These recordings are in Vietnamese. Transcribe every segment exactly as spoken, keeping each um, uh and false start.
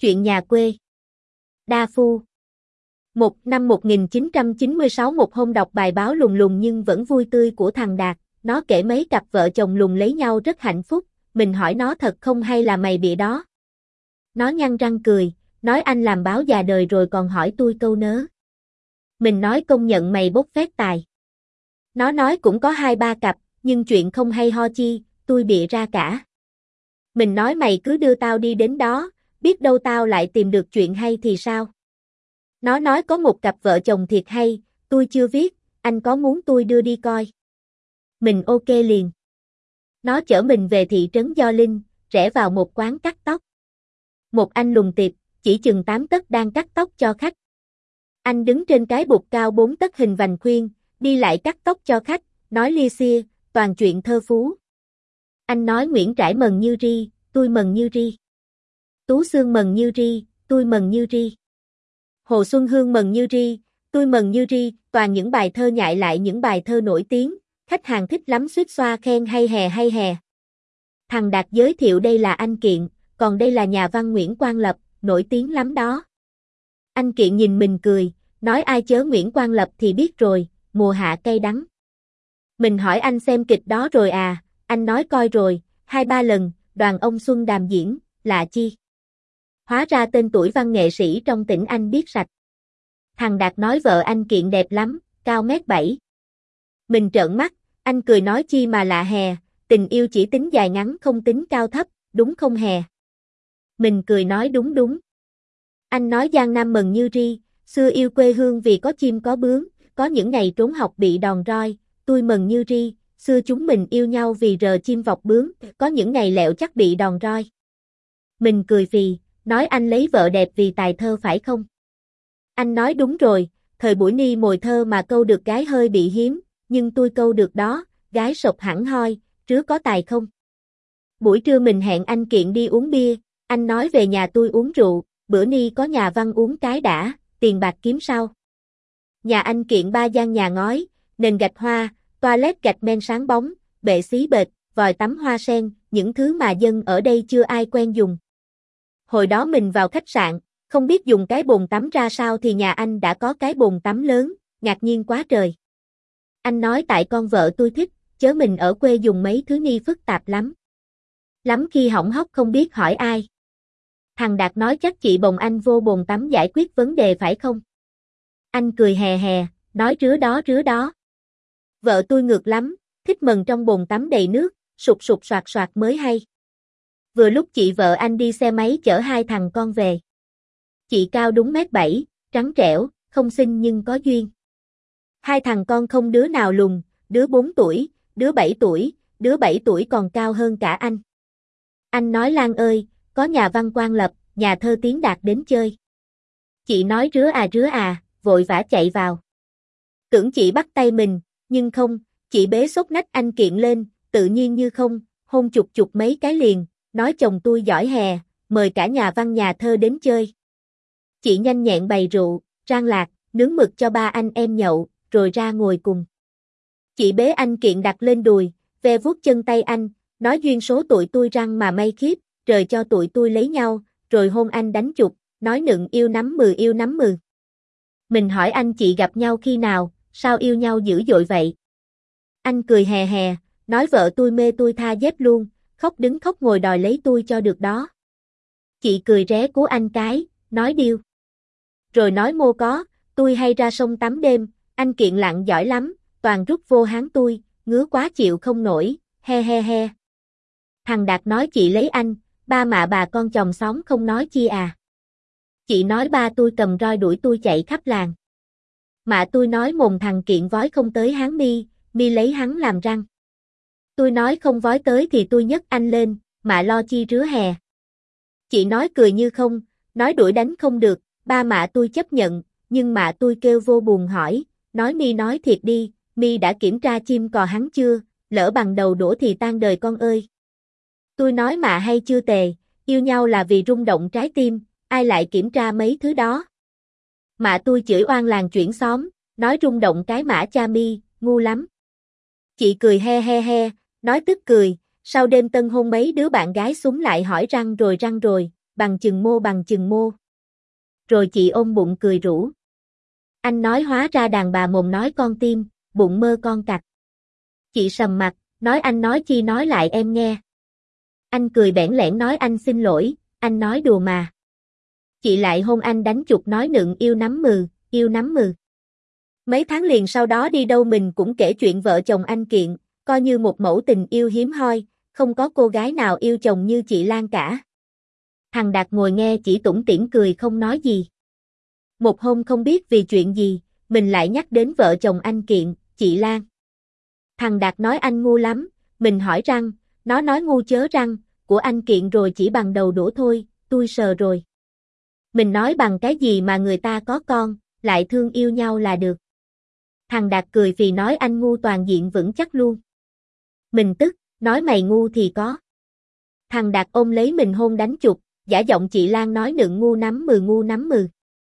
Chuyện nhà quê. Đa Phu. Một năm một nghìn chín trăm chín mươi sáu, một hôm đọc bài báo lùng lùng nhưng vẫn vui tươi của thằng Đạt, nó kể mấy cặp vợ chồng lùng lấy nhau rất hạnh phúc, mình hỏi nó thật không hay là mày bịa đó. Nó nhăn răng cười, nói anh làm báo già đời rồi còn hỏi tôi câu nớ. Mình nói công nhận mày bốc phét tài. Nó nói cũng có hai ba cặp, nhưng chuyện không hay ho chi, tôi bịa ra cả. Mình nói mày cứ đưa tao đi đến đó, biết đâu tao lại tìm được chuyện hay thì sao? Nó nói có một cặp vợ chồng thiệt hay, tôi chưa viết, anh có muốn tôi đưa đi coi? Mình ok liền. Nó chở mình về thị trấn Gio Linh, rẽ vào một quán cắt tóc. Một anh lùng tiệp, chỉ chừng tám tấc đang cắt tóc cho khách. Anh đứng trên cái bục cao bốn tấc hình vành khuyên, đi lại cắt tóc cho khách, nói lia xia, toàn chuyện thơ phú. Anh nói Nguyễn Trãi mần như ri, tôi mần như ri. Tú Xương mần như ri, tôi mần như ri. Hồ Xuân Hương mần như ri, tôi mần như ri, toàn những bài thơ nhại lại những bài thơ nổi tiếng, khách hàng thích lắm suýt xoa khen hay hè hay hè. Thằng Đạt giới thiệu đây là anh Kiện, còn đây là nhà văn Nguyễn Quang Lập, nổi tiếng lắm đó. Anh Kiện nhìn mình cười, nói ai chớ Nguyễn Quang Lập thì biết rồi, mùa hạ cay đắng. Mình hỏi anh xem kịch đó rồi à, anh nói coi rồi, hai ba lần, đoàn ông Xuân Đàm diễn, lạ chi. Hóa ra tên tuổi văn nghệ sĩ trong tỉnh anh biết sạch. Thằng Đạt nói vợ anh Kiện đẹp lắm, cao mét bảy. Mình trợn mắt, anh cười nói chi mà lạ hè, tình yêu chỉ tính dài ngắn không tính cao thấp, đúng không hè? Mình cười nói đúng đúng. Anh nói Giang Nam mần như ri, xưa yêu quê hương vì có chim có bướm, có những ngày trốn học bị đòn roi, tôi mần như ri, xưa chúng mình yêu nhau vì rờ chim vọc bướm, có những ngày lẹo chắc bị đòn roi. Mình cười phì, nói anh lấy vợ đẹp vì tài thơ phải không? Anh nói đúng rồi, thời buổi ni mồi thơ mà câu được gái hơi bị hiếm, nhưng tôi câu được đó, gái sộc hẳn hoi, rứa có tài không? Buổi trưa mình hẹn anh Kiện đi uống bia, anh nói về nhà tôi uống rượu, bữa ni có nhà văn uống cái đã, tiền bạc kiếm sau. Nhà anh Kiện ba gian nhà ngói, nền gạch hoa, toilet gạch men sáng bóng, bệ xí bệt, vòi tắm hoa sen, những thứ mà dân ở đây chưa ai quen dùng. Hồi đó mình vào khách sạn, không biết dùng cái bồn tắm ra sao thì nhà anh đã có cái bồn tắm lớn, ngạc nhiên quá trời. Anh nói tại con vợ tôi thích, chớ mình ở quê dùng mấy thứ ni phức tạp lắm. Lắm khi hỏng hóc không biết hỏi ai. Thằng Đạt nói chắc chị bồng anh vô bồn tắm giải quyết vấn đề phải không? Anh cười hè hè, nói rứa đó rứa đó. Vợ tôi ngược lắm, thích mần trong bồn tắm đầy nước, sụt sụt soạt soạt mới hay. Vừa lúc chị vợ anh đi xe máy chở hai thằng con về. Chị cao đúng mét bảy, trắng trẻo, không xinh nhưng có duyên. Hai thằng con không đứa nào lùn, đứa bốn tuổi, đứa bảy tuổi, đứa bảy tuổi còn cao hơn cả anh. Anh nói Lan ơi, có nhà văn Quang Lập, nhà thơ Tiến Đạt đến chơi. Chị nói rứa à rứa à, vội vã chạy vào. Tưởng chị bắt tay mình, nhưng không, chị bế xốc nách anh Kiện lên, tự nhiên như không, hôn chụp chụp mấy cái liền, nói chồng tôi giỏi hè, mời cả nhà văn nhà thơ đến chơi. Chị nhanh nhẹn bày rượu, rang lạc, nướng mực cho ba anh em nhậu, rồi ra ngồi cùng. Chị bế anh Kiện đặt lên đùi, ve vuốt chân tay anh, nói duyên số tụi tôi răng mà may khiếp, trời cho tụi tôi lấy nhau, rồi hôn anh đánh chụp, nói nựng yêu nắm mừ yêu nắm mừ. Mình hỏi anh chị gặp nhau khi nào, sao yêu nhau dữ dội vậy? Anh cười hè hè, nói vợ tôi mê tôi tha dép luôn, khóc đứng khóc ngồi đòi lấy tôi cho được đó. Chị cười ré cố anh cái, nói điêu. Rồi nói mô có, tôi hay ra sông tắm đêm, anh Kiện lặn giỏi lắm, toàn rút vô háng tôi, ngứa quá chịu không nổi, he he he. Thằng Đạt nói chị lấy anh, ba mạ bà con chồng xóm không nói chi à. Chị nói ba tôi cầm roi đuổi tôi chạy khắp làng. Mạ tôi nói mồm thằng Kiện vói không tới háng mi, mi lấy hắn làm răng. Tôi nói không vói tới thì tôi nhấc anh lên, mạ lo chi rứa hè. Chị nói cười như không, nói đuổi đánh không được, ba mạ tôi chấp nhận, nhưng mạ tôi kêu vô buồn hỏi, nói mi nói thiệt đi, mi đã kiểm tra chim cò hắn chưa, lỡ bằng đầu đũa thì tan đời con ơi. Tôi nói mạ hay chưa tề, yêu nhau là vì rung động trái tim, ai lại kiểm tra mấy thứ đó. Mạ tôi chửi oan làng chuyển xóm, nói rung động cái mã cha mi, ngu lắm. Chị cười he he he, nói tức cười, sau đêm tân hôn mấy đứa bạn gái súng lại hỏi răng rồi răng rồi, bằng chừng mô bằng chừng mô. Rồi chị ôm bụng cười rủ. Anh nói hóa ra đàn bà mồm nói con tim, bụng mơ con cặc. Chị sầm mặt, nói anh nói chi nói lại em nghe. Anh cười bẽn lẽn nói anh xin lỗi, anh nói đùa mà. Chị lại hôn anh đánh chụp nói nựng yêu nắm mừ, yêu nắm mừ. Mấy tháng liền sau đó đi đâu mình cũng kể chuyện vợ chồng anh Kiện, coi như một mẫu tình yêu hiếm hoi, không có cô gái nào yêu chồng như chị Lan cả. Thằng Đạt ngồi nghe chỉ tủm tỉm cười không nói gì. Một hôm không biết vì chuyện gì, mình lại nhắc đến vợ chồng anh Kiện, chị Lan. Thằng Đạt nói anh ngu lắm, mình hỏi răng, nó nói ngu chớ răng, của anh Kiện rồi chỉ bằng đầu đũa thôi, tôi sờ rồi. Mình nói bằng cái gì mà người ta có con, lại thương yêu nhau là được. Thằng Đạt cười vì nói anh ngu toàn diện vững chắc luôn. Mình tức, nói mày ngu thì có. Thằng Đạt ôm lấy mình hôn đánh chụp, giả giọng chị Lan nói nựng ngu nắm mừ ngu nắm mừ.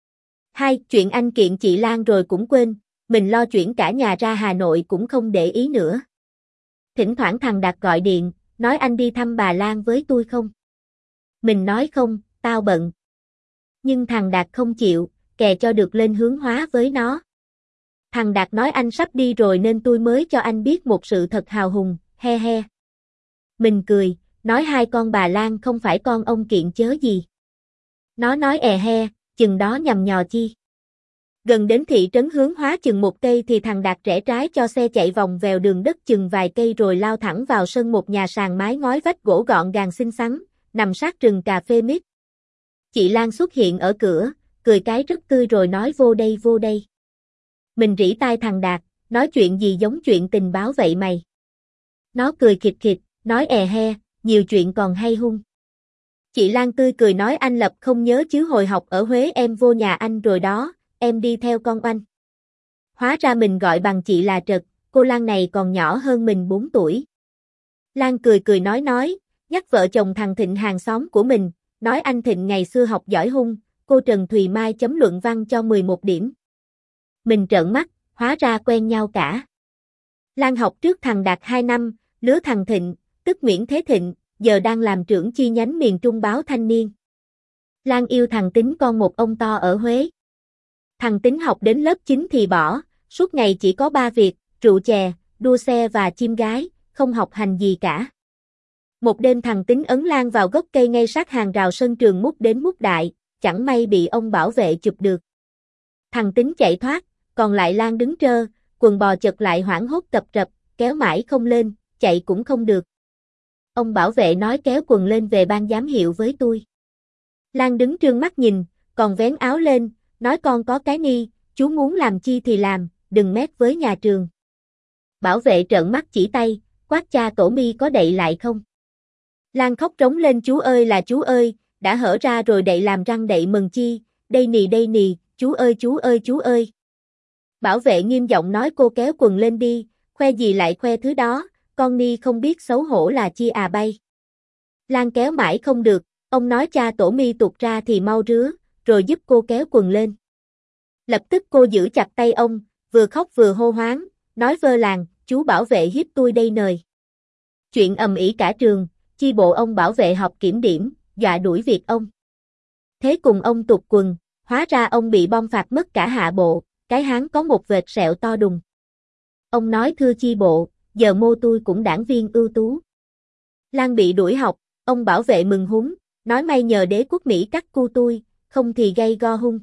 Hai, chuyện anh Kiện chị Lan rồi cũng quên, mình lo chuyển cả nhà ra Hà Nội cũng không để ý nữa. Thỉnh thoảng thằng Đạt gọi điện, nói anh đi thăm bà Lan với tôi không? Mình nói không, tao bận. Nhưng thằng Đạt không chịu, kè cho được lên hướng Hóa với nó. Thằng Đạt nói anh sắp đi rồi nên tôi mới cho anh biết một sự thật hào hùng, he he. Mình cười, nói hai con bà Lan không phải con ông Kiện chớ gì. Nó nói è he, chừng đó nhằm nhò chi. Gần đến thị trấn hướng Hóa chừng một cây thì thằng Đạt rẽ trái cho xe chạy vòng vèo đường đất chừng vài cây rồi lao thẳng vào sân một nhà sàn mái ngói vách gỗ gọn gàng xinh xắn, nằm sát rừng cà phê mít. Chị Lan xuất hiện ở cửa, cười cái rất tươi rồi nói vô đây vô đây. Mình rỉ tai thằng Đạt, nói chuyện gì giống chuyện tình báo vậy mày. Nó cười khịt khịt, nói è he, nhiều chuyện còn hay hung. Chị Lan tươi cười nói anh Lập không nhớ chứ hồi học ở Huế em vô nhà anh rồi đó, em đi theo con oanh. Hóa ra mình gọi bằng chị là Trật, cô Lan này còn nhỏ hơn mình bốn tuổi. Lan cười cười nói nói, nhắc vợ chồng thằng Thịnh hàng xóm của mình, nói anh Thịnh ngày xưa học giỏi hung, cô Trần Thùy Mai chấm luận văn cho mười một điểm. Mình trợn mắt, hóa ra quen nhau cả. Lan học trước thằng Đạt hai năm, lứa thằng Thịnh, tức Nguyễn Thế Thịnh, giờ đang làm trưởng chi nhánh miền Trung báo Thanh Niên. Lan yêu thằng Tính con một ông to ở Huế. Thằng Tính học đến lớp chín thì bỏ, suốt ngày chỉ có ba việc, rượu chè, đua xe và chim gái, không học hành gì cả. Một đêm thằng Tính ấn Lan vào gốc cây ngay sát hàng rào sân trường mút đến mút đại, chẳng may bị ông bảo vệ chụp được. Thằng Tính chạy thoát, còn lại Lan đứng trơ, quần bò chật lại hoảng hốt cập rập, kéo mãi không lên, chạy cũng không được. Ông bảo vệ nói kéo quần lên về ban giám hiệu với tôi. Lan đứng trương mắt nhìn, còn vén áo lên, nói con có cái ni, chú muốn làm chi thì làm, đừng mét với nhà trường. Bảo vệ trợn mắt chỉ tay, quát cha tổ mi có đậy lại không? Lan khóc trống lên chú ơi là chú ơi, đã hở ra rồi đậy làm răng đậy mừng chi, đây nì đây nì, chú ơi chú ơi chú ơi. Bảo vệ nghiêm giọng nói cô kéo quần lên đi, khoe gì lại khoe thứ đó, con ni không biết xấu hổ là chi à bay. Lan kéo mãi không được, ông nói cha tổ mi tụt ra thì mau rứa, rồi giúp cô kéo quần lên. Lập tức cô giữ chặt tay ông, vừa khóc vừa hô hoáng, nói vơ làng, chú bảo vệ hiếp tôi đây nời. Chuyện ầm ĩ cả trường, chi bộ ông bảo vệ họp kiểm điểm, dọa đuổi việc ông. Thế cùng ông tụt quần, hóa ra ông bị bom phạt mất cả hạ bộ, cái háng có một vệt sẹo to đùng. Ông nói thưa chi bộ, giờ mô tôi cũng đảng viên ưu tú. Lan bị đuổi học, ông bảo vệ mừng húng, nói may nhờ đế quốc Mỹ cắt cu tôi, không thì gây go hung.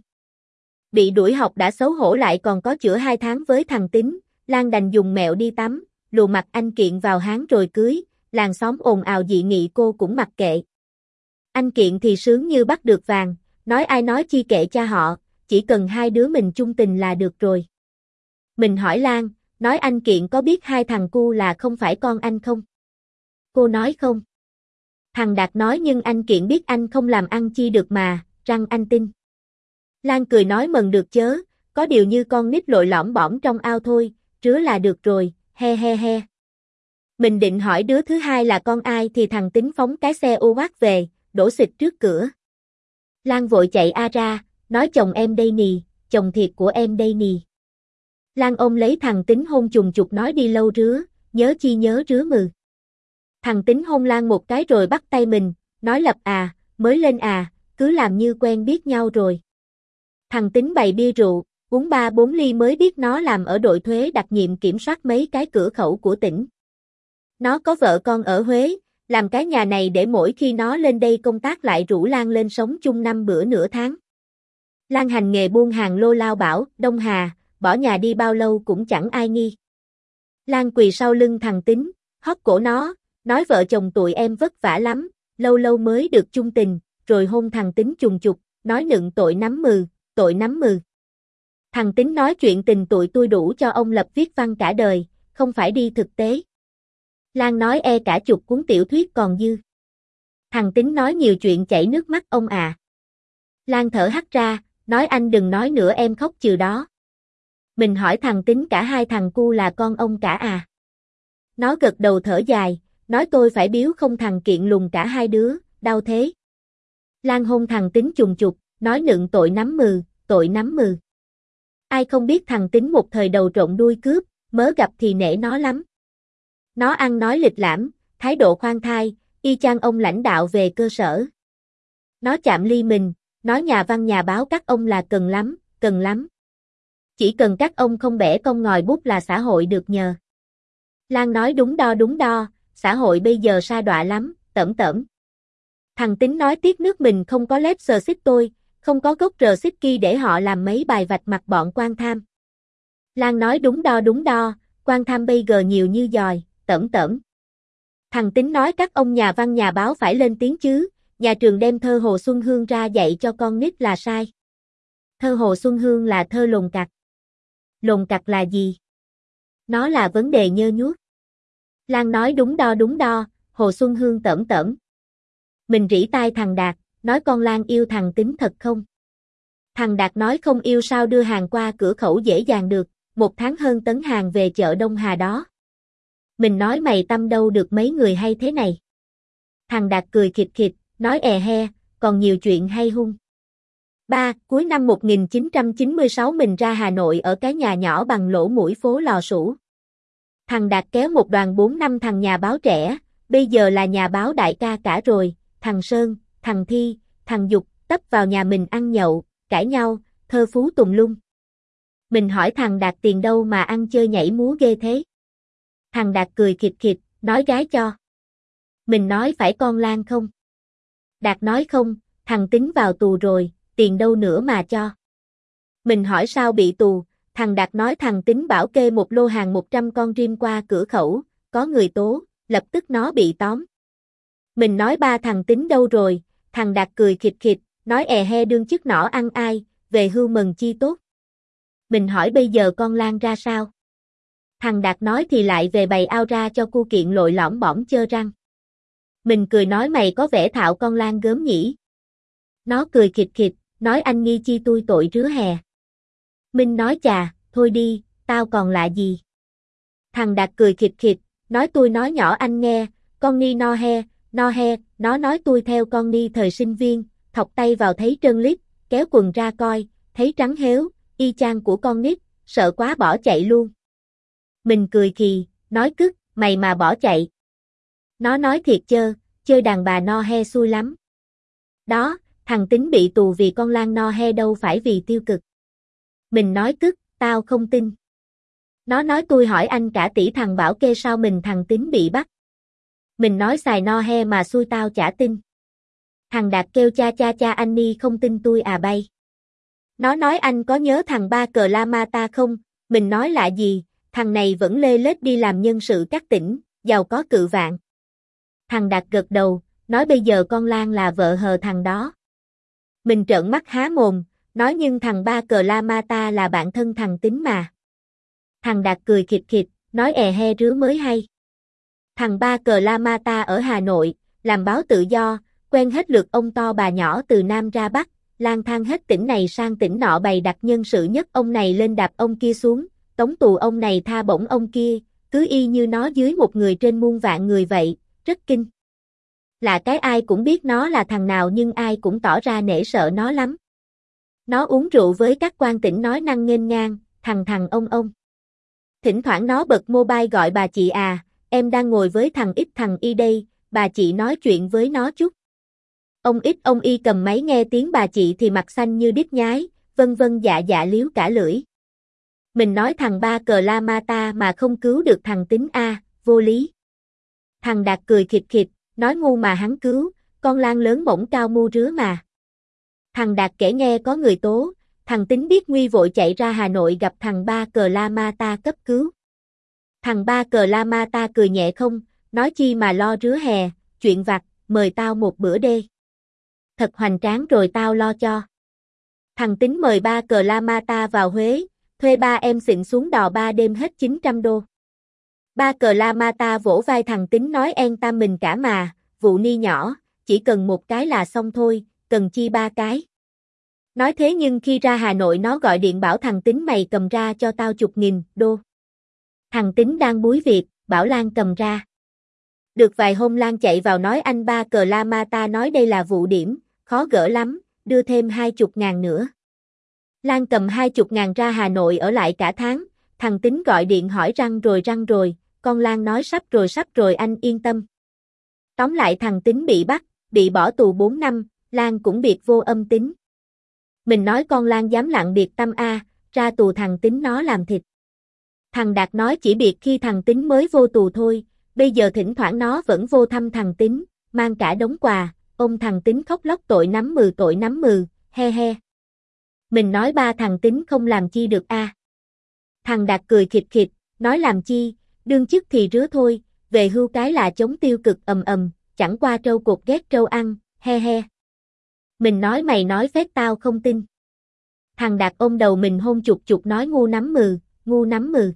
Bị đuổi học đã xấu hổ lại còn có chữa hai tháng với thằng Tính, Lan đành dùng mẹo đi tắm, lù mặt anh Kiện vào háng rồi cưới, làng xóm ồn ào dị nghị cô cũng mặc kệ. Anh Kiện thì sướng như bắt được vàng, nói ai nói chi kệ cha họ, chỉ cần hai đứa mình chung tình là được rồi. Mình hỏi Lan, nói anh Kiện có biết hai thằng cu là không phải con anh không? Cô nói không. Thằng Đạt nói nhưng anh Kiện biết anh không làm ăn chi được mà, răng anh tin. Lan cười nói mừng được chớ, có điều như con nít lội lõm bõm trong ao thôi, rứa là được rồi, he he he. Mình định hỏi đứa thứ hai là con ai thì thằng Tính phóng cái xe ô quát về, đổ xịt trước cửa. Lan vội chạy a ra, nói chồng em đây nì, chồng thiệt của em đây nì. Lan ôm lấy thằng Tính hôn trùng trục nói đi lâu rứa, nhớ chi nhớ rứa mừ. Thằng Tính hôn Lan một cái rồi bắt tay mình, nói Lập à, mới lên à, cứ làm như quen biết nhau rồi. Thằng Tính bày bia rượu, uống ba bốn ly mới biết nó làm ở đội thuế đặc nhiệm kiểm soát mấy cái cửa khẩu của tỉnh. Nó có vợ con ở Huế, làm cái nhà này để mỗi khi nó lên đây công tác lại rủ Lan lên sống chung năm bữa nửa tháng. Lan hành nghề buôn hàng lô lao bảo, Đông Hà, bỏ nhà đi bao lâu cũng chẳng ai nghi. Lan quỳ sau lưng thằng Tính, hót cổ nó, nói vợ chồng tụi em vất vả lắm, lâu lâu mới được chung tình, rồi hôn thằng Tính chùng chục, nói nựng tội nắm mừ, tội nắm mừ. Thằng Tính nói chuyện tình tụi tôi đủ cho ông lập viết văn cả đời, không phải đi thực tế. Lan nói e cả chục cuốn tiểu thuyết còn dư. Thằng Tính nói nhiều chuyện chảy nước mắt ông à. Lan thở hắt ra, nói anh đừng nói nữa em khóc chừ đó. Mình hỏi thằng Tính cả hai thằng cu là con ông cả à. Nó gật đầu thở dài, nói tôi phải biếu không thằng kiện lùng cả hai đứa, đau thế. Lan hôn thằng Tính chùng chục, nói nựng tội nắm mừ, tội nắm mừ. Ai không biết thằng Tính một thời đầu trộn đuôi cướp, mớ gặp thì nể nó lắm. Nó ăn nói lịch lãm, thái độ khoan thai, y chang ông lãnh đạo về cơ sở. Nó chạm ly mình, nói nhà văn nhà báo các ông là cần lắm, cần lắm. Chỉ cần các ông không bẻ cong ngòi bút là xã hội được nhờ. Lan nói đúng đo đúng đo, xã hội bây giờ sa đọa lắm, tởm tởm. Thằng Tính nói tiếc nước mình không có lép sờ xích tôi, không có gốc rờ xích kia để họ làm mấy bài vạch mặt bọn quan tham. Lan nói đúng đo đúng đo, quan tham bây giờ nhiều như dòi, tởm tởm. Thằng Tính nói các ông nhà văn nhà báo phải lên tiếng chứ, nhà trường đem thơ Hồ Xuân Hương ra dạy cho con nít là sai. Thơ Hồ Xuân Hương là thơ lồn cặc. Lồn cặc là gì? Nó là vấn đề nhơ nhuốc. Lan nói đúng đo đúng đo, Hồ Xuân Hương tởm tởm. Mình rỉ tai thằng Đạt, nói con Lan yêu thằng Tính thật không? Thằng Đạt nói không yêu sao đưa hàng qua cửa khẩu dễ dàng được, một tháng hơn tấn hàng về chợ Đông Hà đó. Mình nói mày tâm đâu được mấy người hay thế này. Thằng Đạt cười khịt khịt, nói è he, còn nhiều chuyện hay hung. ba. Cuối năm một nghìn chín trăm chín mươi sáu mình ra Hà Nội ở cái nhà nhỏ bằng lỗ mũi phố Lò Sủ. Thằng Đạt kéo một đoàn bốn năm thằng nhà báo trẻ, bây giờ là nhà báo đại ca cả rồi, thằng Sơn, thằng Thi, thằng Dục, tấp vào nhà mình ăn nhậu, cãi nhau, thơ phú tùm lum. Mình hỏi thằng Đạt tiền đâu mà ăn chơi nhảy múa ghê thế. Thằng Đạt cười khịt khịt, nói gái cho. Mình nói phải con Lan không? Đạt nói không, thằng Tính vào tù rồi, tiền đâu nữa mà cho. Mình hỏi sao bị tù, thằng Đạt nói thằng Tính bảo kê một lô hàng một trăm con rim qua cửa khẩu, có người tố, lập tức nó bị tóm. Mình nói ba thằng Tính đâu rồi, thằng Đạt cười khịt khịt, nói è he đương chức nỏ ăn ai, về hưu mừng chi tốt. Mình hỏi bây giờ con Lan ra sao? Thằng Đạt nói thì lại về bày ao ra cho cu kiện lội lõm bõm chơ răng. Mình cười nói mày có vẻ thạo con Lan gớm nhỉ. Nó cười khịt khịt, nói anh nghi chi tôi tội rứa hè. Minh nói chà, thôi đi, tao còn lạ gì. Thằng Đạt cười khịt khịt, nói tôi nói nhỏ anh nghe, con ni no he, no he, nó nói tôi theo con ni thời sinh viên, thọc tay vào thấy trơn lít, kéo quần ra coi, thấy trắng héo, y chang của con nít, sợ quá bỏ chạy luôn. Mình cười khì, nói cứt, mày mà bỏ chạy. Nó nói thiệt chơ, chơi đàn bà no he xui lắm. Đó, thằng Tính bị tù vì con Lan no he đâu phải vì tiêu cực. Mình nói cứt, tao không tin. Nó nói tôi hỏi anh cả tỷ thằng bảo kê sao mình thằng Tính bị bắt. Mình nói xài no he mà xui tao chả tin. Thằng Đạt kêu cha cha cha anh ni không tin tôi à bay. Nó nói anh có nhớ thằng ba cờ la ma ta không, mình nói lạ gì, thằng này vẫn lê lết đi làm nhân sự các tỉnh, giàu có cự vạn. Thằng Đạt gật đầu, nói bây giờ con Lan là vợ hờ thằng đó. Mình trợn mắt há mồm, nói nhưng thằng ba cờ la ma ta là bạn thân thằng Tính mà. Thằng Đạt cười khịt khịt, nói è he rứa mới hay. Thằng ba cờ la ma ta ở Hà Nội, làm báo tự do, quen hết lượt ông to bà nhỏ từ Nam ra Bắc, lang thang hết tỉnh này sang tỉnh nọ bày đặt nhân sự nhất ông này lên đạp ông kia xuống, tống tù ông này tha bổng ông kia, cứ y như nó dưới một người trên muôn vạn người vậy, rất kinh. Là cái ai cũng biết nó là thằng nào nhưng ai cũng tỏ ra nể sợ nó lắm. Nó uống rượu với các quan tỉnh nói năng nghênh ngang, thằng thằng ông ông. Thỉnh thoảng nó bật mobile gọi bà chị à, em đang ngồi với thằng X thằng Y đây, bà chị nói chuyện với nó chút. Ông ít ông y cầm máy nghe tiếng bà chị thì mặt xanh như đít nhái, vân vân dạ dạ liếu cả lưỡi. Mình nói thằng ba cờ la ma ta mà không cứu được thằng Tính a, vô lý. Thằng Đạt cười khịt khịt, nói ngu mà hắn cứu, con Lan lớn bổng cao mu rứa mà. Thằng Đạt kể nghe có người tố, thằng Tính biết nguy vội chạy ra Hà Nội gặp thằng ba cờ la ma ta cấp cứu. Thằng ba cờ la ma ta cười nhẹ không, nói chi mà lo rứa hè, chuyện vặt, mời tao một bữa đê. Thật hoành tráng rồi tao lo cho. Thằng Tính mời ba cờ la ma ta vào Huế, thuê ba em xịn xuống đò ba đêm hết chín trăm đô. Ba cờ la ma ta vỗ vai thằng Tính nói en tam mình cả mà, vụ ni nhỏ, chỉ cần một cái là xong thôi, cần chi ba cái. Nói thế nhưng khi ra Hà Nội nó gọi điện bảo thằng Tính mày cầm ra cho tao chục nghìn đô. Thằng Tính đang búi việc, bảo Lan cầm ra. Được vài hôm Lan chạy vào nói anh ba cờ la ma ta nói đây là vụ điểm, khó gỡ lắm, đưa thêm hai chục ngàn nữa. Lan cầm hai chục ngàn ra Hà Nội ở lại cả tháng, thằng Tính gọi điện hỏi răng rồi răng rồi, con Lan nói sắp rồi sắp rồi anh yên tâm. Tóm lại thằng Tính bị bắt, bị bỏ tù bốn năm, Lan cũng biệt vô âm tính. Mình nói con Lan dám lặng biệt tâm a, ra tù thằng Tính nó làm thịt. Thằng Đạt nói chỉ biệt khi thằng Tính mới vô tù thôi, bây giờ thỉnh thoảng nó vẫn vô thăm thằng Tính, mang cả đống quà, ôm thằng Tính khóc lóc tội nắm mừ tội nắm mừ, he he. Mình nói ba thằng Tính không làm chi được a. À. Thằng Đạt cười khịt khịt, nói làm chi, đương chức thì rứa thôi, về hưu cái là chống tiêu cực ầm ầm, chẳng qua trâu cột ghét trâu ăn, he he. Mình nói mày nói phét tao không tin. Thằng Đạt ôm đầu mình hôn chục chục nói ngu nắm mừ, ngu nắm mừ.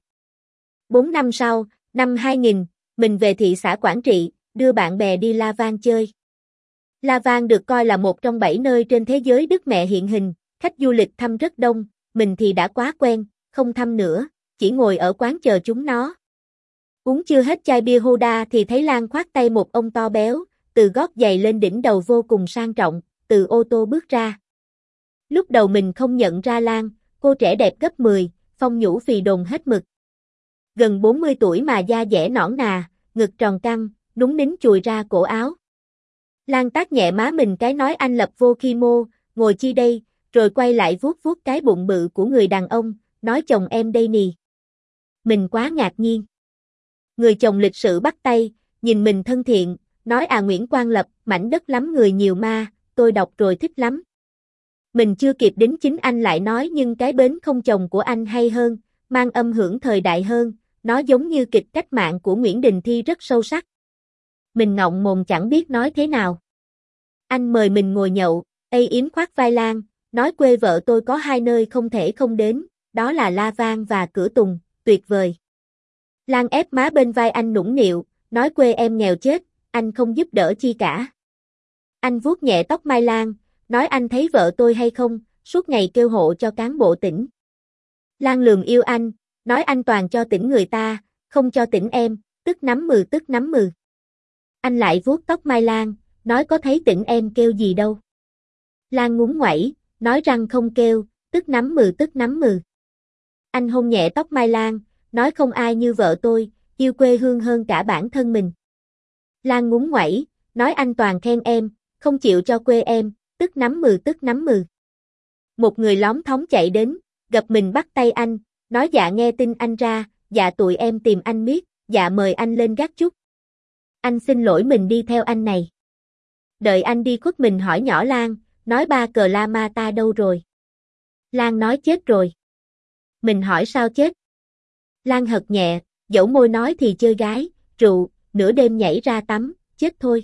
Bốn năm sau, năm hai nghìn, mình về thị xã Quảng Trị, đưa bạn bè đi La Vang chơi. La Vang được coi là một trong bảy nơi trên thế giới Đức Mẹ hiện hình, khách du lịch thăm rất đông, mình thì đã quá quen, không thăm nữa, chỉ ngồi ở quán chờ chúng nó. Uống chưa hết chai bia Hoda thì thấy Lan khoác tay một ông to béo, từ gót giày lên đỉnh đầu vô cùng sang trọng, từ ô tô bước ra. Lúc đầu mình không nhận ra Lan, cô trẻ đẹp gấp mười, phong nhũ phì đồn hết mực. Gần bốn mươi tuổi mà da dẻ nõn nà, ngực tròn căng, núng nính chùi ra cổ áo. Lan tát nhẹ má mình cái nói anh lập vô khi mô, ngồi chi đây, rồi quay lại vuốt vuốt cái bụng bự của người đàn ông, nói chồng em đây nì. Mình quá ngạc nhiên. Người chồng lịch sự bắt tay, nhìn mình thân thiện, nói à Nguyễn Quang Lập, mảnh đất lắm người nhiều ma, tôi đọc rồi thích lắm. Mình chưa kịp đính chính anh lại nói nhưng cái bến không chồng của anh hay hơn, mang âm hưởng thời đại hơn, nó giống như kịch cách mạng của Nguyễn Đình Thi rất sâu sắc. Mình ngọng mồm chẳng biết nói thế nào. Anh mời mình ngồi nhậu, ây yếm khoác vai Lan, nói quê vợ tôi có hai nơi không thể không đến, đó là La Vang và Cửa Tùng, tuyệt vời. Lan ép má bên vai anh nũng nịu, nói quê em nghèo chết, anh không giúp đỡ chi cả. Anh vuốt nhẹ tóc Mai Lan, nói anh thấy vợ tôi hay không, suốt ngày kêu hộ cho cán bộ tỉnh. Lan lườm yêu anh, nói anh toàn cho tỉnh người ta, không cho tỉnh em, tức nắm mừ tức nắm mừ. Anh lại vuốt tóc Mai Lan, nói có thấy tỉnh em kêu gì đâu. Lan ngúng ngoẩy, nói răng không kêu, tức nắm mừ tức nắm mừ. Anh hôn nhẹ tóc Mai Lan, nói không ai như vợ tôi, yêu quê hương hơn cả bản thân mình. Lan ngúng ngoẩy, nói anh toàn khen em, không chịu cho quê em, tức nắm mừ tức nắm mừ. Một người lóng thóng chạy đến, gặp mình bắt tay anh, nói dạ nghe tin anh ra, dạ tụi em tìm anh miết, dạ mời anh lên gác chút. Anh xin lỗi mình đi theo anh này. Đợi anh đi khuất mình hỏi nhỏ Lan, nói ba cờ la ma ta đâu rồi? Lan nói chết rồi. Mình hỏi sao chết? Lan hật nhẹ, dẫu môi nói thì chơi gái, rượu, nửa đêm nhảy ra tắm, chết thôi.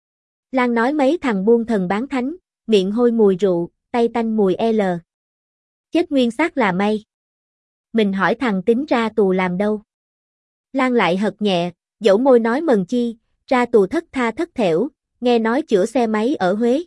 Lan nói mấy thằng buôn thần bán thánh, miệng hôi mùi rượu, tay tanh mùi L. Chết nguyên xác là may. Mình hỏi thằng Tính ra tù làm đâu? Lan lại hật nhẹ, dẫu môi nói mần chi, ra tù thất tha thất thểu, nghe nói chữa xe máy ở Huế.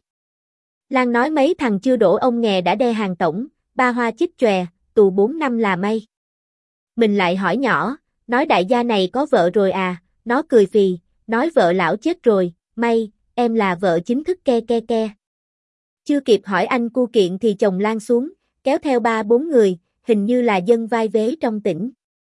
Lan nói mấy thằng chưa đổ ông nghè đã đe hàng tổng, ba hoa chích chòe, tù bốn năm là may. Mình lại hỏi nhỏ, nói đại gia này có vợ rồi à, nó cười phì, nói vợ lão chết rồi, may, em là vợ chính thức ke ke ke. Chưa kịp hỏi anh cu kiện thì chồng Lan xuống, kéo theo ba bốn người, hình như là dân vai vế trong tỉnh.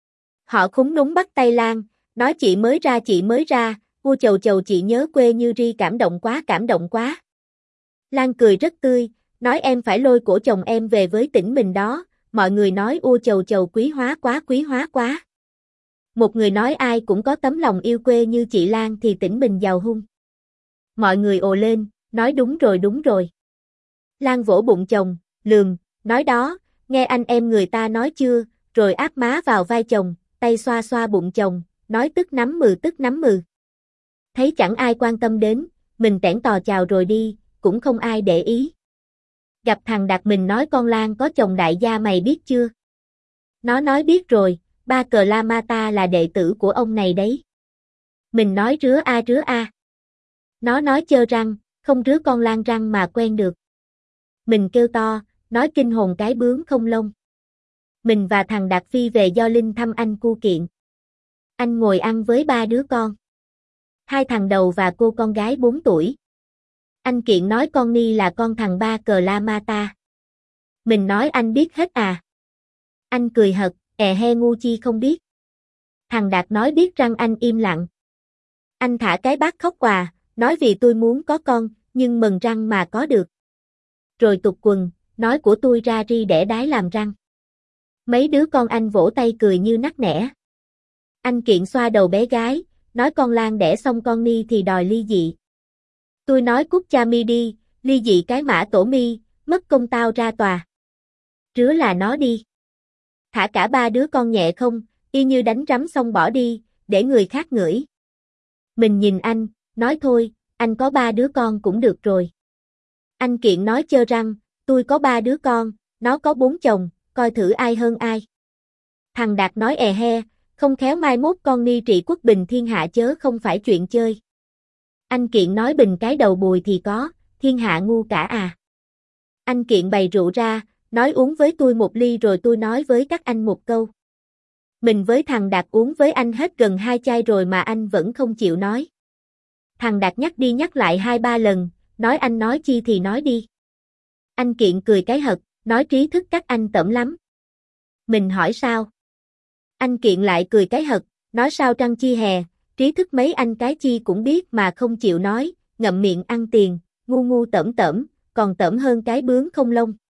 Họ khúng núng bắt tay Lan, nói chị mới ra chị mới ra, vua chầu chầu chị nhớ quê như ri cảm động quá cảm động quá. Lan cười rất tươi, nói em phải lôi cổ chồng em về với tỉnh mình đó, mọi người nói ua chầu chầu quý hóa quá quý hóa quá. Một người nói ai cũng có tấm lòng yêu quê như chị Lan thì tỉnh mình giàu hung. Mọi người ồ lên, nói đúng rồi đúng rồi. Lan vỗ bụng chồng, lườm, nói đó, nghe anh em người ta nói chưa, rồi áp má vào vai chồng, tay xoa xoa bụng chồng, nói tức nắm mừ tức nắm mừ. Thấy chẳng ai quan tâm đến, mình tẻn tò chào rồi đi, cũng không ai để ý. Gặp thằng Đạt mình nói con Lan có chồng đại gia mày biết chưa? Nó nói biết rồi, ba cờ La Mata là đệ tử của ông này đấy. Mình nói rứa a rứa a. Nó nói chơ răng, không rứa con Lan răng mà quen được. Mình kêu to, nói kinh hồn cái bướm không lông. Mình và thằng Đạt phi về Do Linh thăm anh cu Kiện. Anh ngồi ăn với ba đứa con. Hai thằng đầu và cô con gái bốn tuổi. Anh Kiện nói con Ni là con thằng ba cờ La Mata. Mình nói anh biết hết à? Anh cười hật, è he ngu chi không biết. Thằng Đạt nói biết răng anh im lặng. Anh thả cái bát khóc quà, nói vì tôi muốn có con, nhưng mần răng mà có được. Rồi tụt quần, nói của tôi ra ri đẻ đái làm răng. Mấy đứa con anh vỗ tay cười như nắc nẻ. Anh Kiện xoa đầu bé gái, nói con Lan đẻ xong con Ni thì đòi ly dị. Tôi nói cút cha mi đi, ly dị cái mã tổ mi, mất công tao ra tòa. Rứa là nó đi. Thả cả ba đứa con nhẹ không, y như đánh rắm xong bỏ đi, để người khác ngửi. Mình nhìn anh, nói thôi, anh có ba đứa con cũng được rồi. Anh Kiện nói chơ răng, tôi có ba đứa con, nó có bốn chồng, coi thử ai hơn ai. Thằng Đạt nói è he, không khéo mai mốt con Ni trị quốc bình thiên hạ chớ không phải chuyện chơi. Anh Kiện nói bình cái đầu bùi thì có, thiên hạ ngu cả à. Anh Kiện bày rượu ra, nói uống với tôi một ly rồi tôi nói với các anh một câu. Mình với thằng Đạt uống với anh hết gần hai chai rồi mà anh vẫn không chịu nói. Thằng Đạt nhắc đi nhắc lại hai ba lần, nói anh nói chi thì nói đi. Anh Kiện cười cái hật, nói trí thức các anh tẩm lắm. Mình hỏi sao? Anh Kiện lại cười cái hật, nói sao trăng chi hè, trí thức mấy anh cái chi cũng biết mà không chịu nói, ngậm miệng ăn tiền, ngu ngu tẩm tẩm, còn tẩm hơn cái bướm không lông.